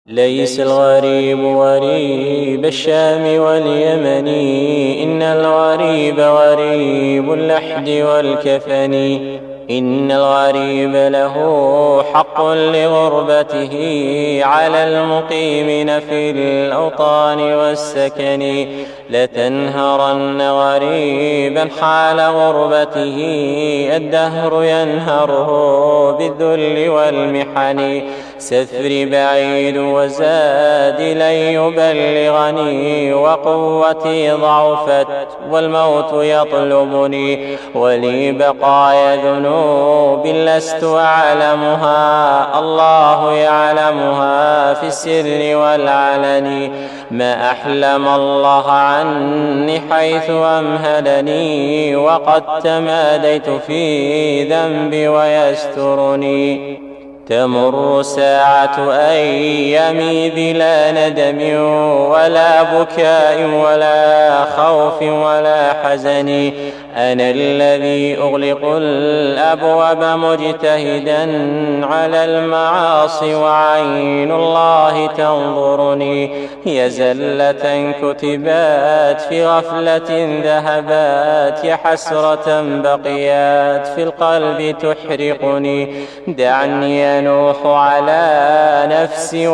ليس الغريب غريب الشام واليمن، إن الغريب غريب اللحد والكفن. إن الغريب له حق لغربته على المقيمين في الأوطان والسكن. لتنهرن غريبا حال غربته، الدهر ينهره بالذل والمحن. سفري بعيد وزادي لن يبلغني، وقوتي ضعفت والموت يطلبني. ولي بقايا ذنوب لست أعلمها، الله يعلمها في السر والعلن. ما أحلم الله عني حيث أمهلني، وقد تماديت في ذنبي ويسترني. تمر ساعة أيامي بلا ندم ولا بكاء ولا خوف ولا حزن. أنا الذي أغلق الأبواب مجتهدا على المعاصي، وعين الله تنظرني. يا زلة كتبات في غفلة ذهبات، يا حسرة بقيات في القلب تحرقني. دعني أنوح على نفسي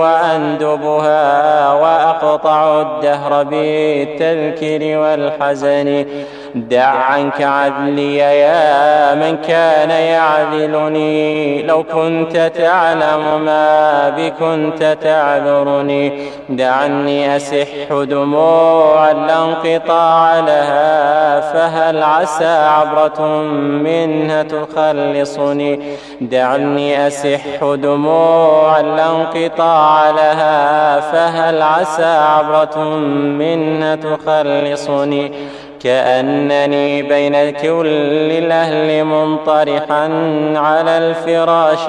وأندبها، وأقطع الدهر بالتذكير والحزن. دع عنك عدلي يا من كان يعذلني، لو كنت تعلم ما بكنت تعذرني. دعني أسح دموعا لا انقطاع لها، فهل عسى عبرة منها تخلصني. دعني أسح دموعا لا انقطاع لها، فهل عسى عبرة منها تخلصني. كأنني بين كل الأهل منطرحا على الفراش،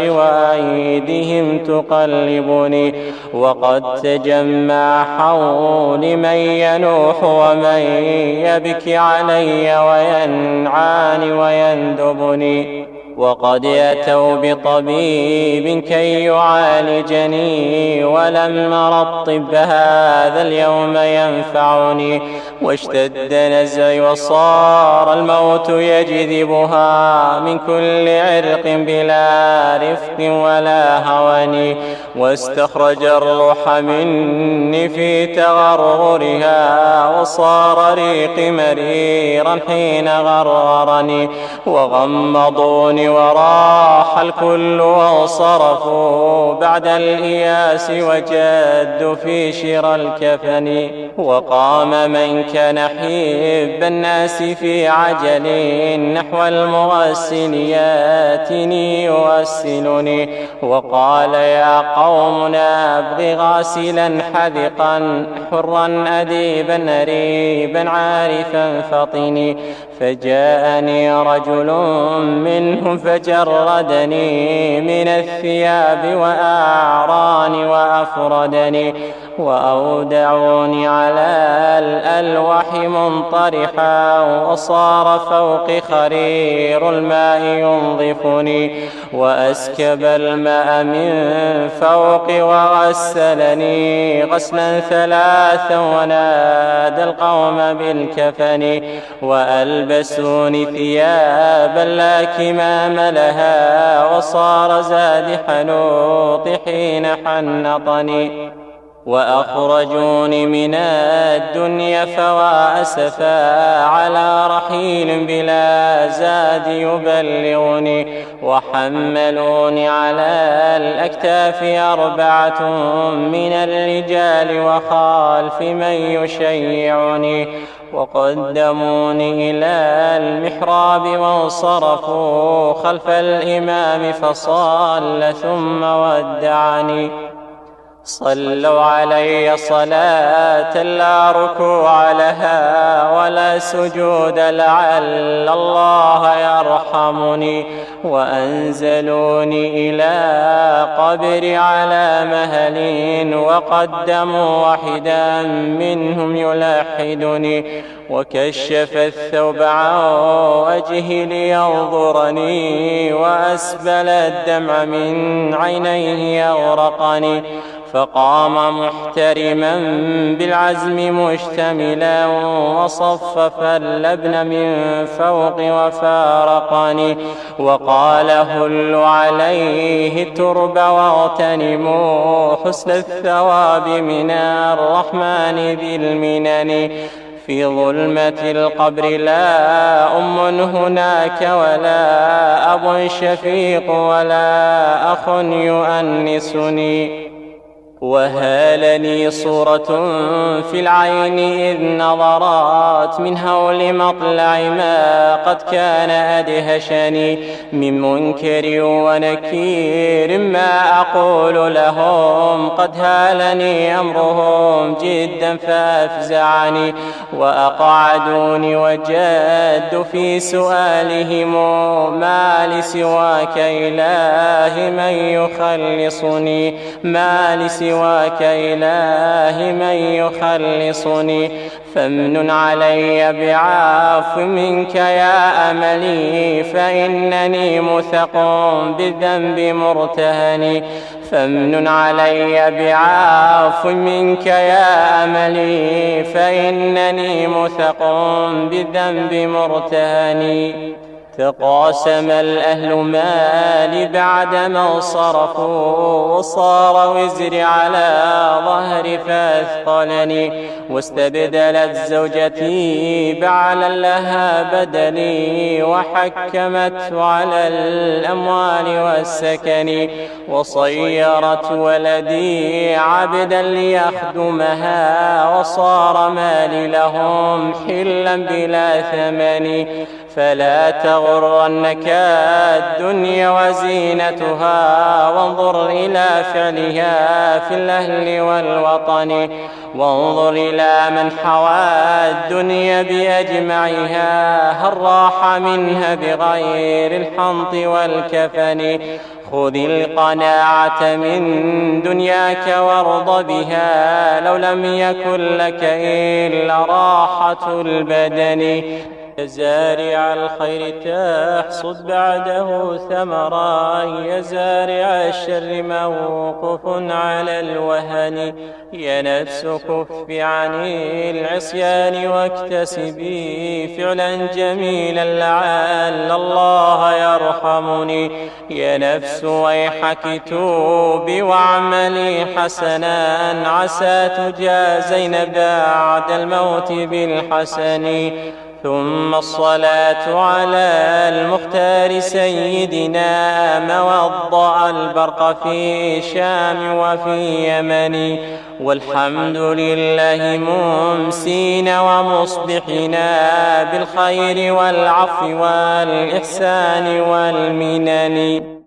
وأيديهم تقلبني. وقد تجمع حولي من ينوح ومن يبكي علي وينعاني ويندبني. وقد أتوا بطبيب كي يعالجني، ولما الطب هذا اليوم ينفعني. واشتد نزعي وصار الموت يجذبها من كل عرق بلا رفق ولا هوان. واستخرج الروح مني في تغرغرها، وصار ريقي مريرا حين غررني. وغمضوني وراح الكل وانصرفوا بعد الإياس، وجدوا في شرى الكفن. وقام من كان حب الناس في عجل نحو المغسل ياتني يغسلني. وقال يا قوم نبغي غاسلا حذقا حرا أديبا أريبا عارفا فطني. فجاءني رجل منهم فجردني من الثياب وأعراني وأفردني. وأودعوني على الألواح منطرحا، وصار فوقي خرير الماء ينظفني. وأسكب الماء من فوقي وغسلني غسلا ثلاثا، ونادى القوم بالكفن. وألبسوني ثيابا لا كمام لها، وصار زاد حنوط حين حنطني. وأخرجوني من الدنيا فوأسفا على رحيل بلا زاد يبلغني. وحملوني على الأكتاف 4 من الرجال وخلف من يشيعني. وقدموني إلى المحراب وانصرفوا خلف الإمام فصلى ثم ودعني. صلوا علي صلاة لا ركوع لها ولا سجود، لعل الله يرحمني. وأنزلوني إلى قبري على مهل، وقدموا واحدا منهم يلحدني. وكشف الثوب عن وجهي لينظرني، وأسبل الدمع من عينيه يغرقني. فقام محترما بالعزم مشتملا وصفف اللبن من فوق وفارقني وقال هلوا عليه الترب واغتنموا حسن الثواب من الرحمن ذي المنن في ظلمة القبر لا أم هناك ولا أب شفيق ولا أخ يؤنسني وهالني صورة في العين إذ نظرات من هول مطلع ما قد كان أدهشني من منكر ونكير ما أقول لهم قد هالني أمرهم جدا فأفزعني وأقعدوني وجد في سؤالهم ما لسواك إله من يخلصني ما لسواك إله من يخلصني فامنن علي بعفو منك يا أملي فإنني مثق بالذنب مرتهن فامنن علي بعفو منك يا أملي فإنني مثق بالذنب مرتهن تقاسم الأهل مالي بعدما صرفوا وصار وزري على ظهري فأثقلني واستبدلت زوجتي بعلا لها بدلي وحكمت على الأموال والسكن وصيرت ولدي عبدا ليخدمها وصار مالي لهم حلا بلا ثمن فلا تغرنك الدنيا وزينتها وانظر إلى فعلها في الأهل والوطن وانظر إلى من حوى الدنيا بأجمعها هل راح منها بغير الحنط والكفن خذ القناعة من دنياك وارض بها لو لم يكن لك إلا راحة البدن يا زارع الخير تحصد بعده ثمرا يا زارع الشر موقوف على الوهن يا نفس كف عن العصيان واكتسبي فعلا جميلا لعل الله يرحمني يا نفس ويحك توبي واعملي حسنا عسى تجازين بعد الموت بالحسن ثم الصلاة على المختار سيدنا موضع البرق في شام وفي يمن والحمد لله ممسين ومصبحنا بالخير والعفو والإحسان والمنن